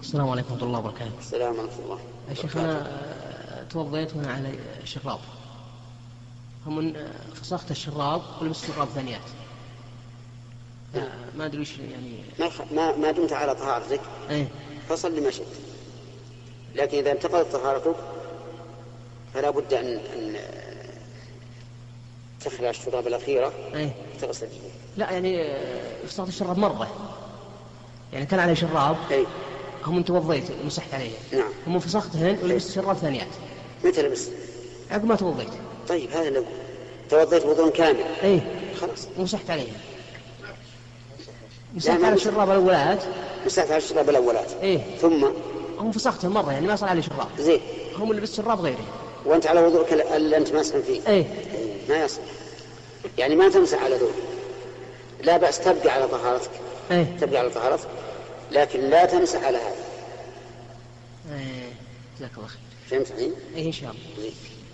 السلام عليكم ورحمة الله وبركاته. السلام ورحمة الله. يا شيخ أنا توضيت هنا على شراب، هم فسخت الشراب ولبست شراب ثانيات. ما أدري وش يعني. ما دمت على طهارتك فصل لما شئت، لكن إذا انتقضت طهارتك فلا بد أن تخلع الشراب الأخيرة وتغسل. لا يعني فسخت الشراب مرة، يعني كان عليه شراب هم توضيت مسحت عليه. نعم. هم فسختهن ولبست شراب ثانيات. متى لبست؟ عقب ما توضيت. طيب هذا لو توضيت وضوء كامل خلاص ومسحت عليه. مسحت على الشراب الأولات. مسحت على الشراب الأولات. ثم هم فسختهم مرة، يعني ما صار عليه شراب. زين. هم لبست شراب غيره. وأنت على وضوءك اللي أنت ماسح فيه. ما يصح، يعني ما تمسح على ذوق. لا بأس تبقى على طهارتك. تبقى على طهارتك، لكن لا تمسح على هذا. جزاك الله خير. فهمت الحين؟ إن شاء الله.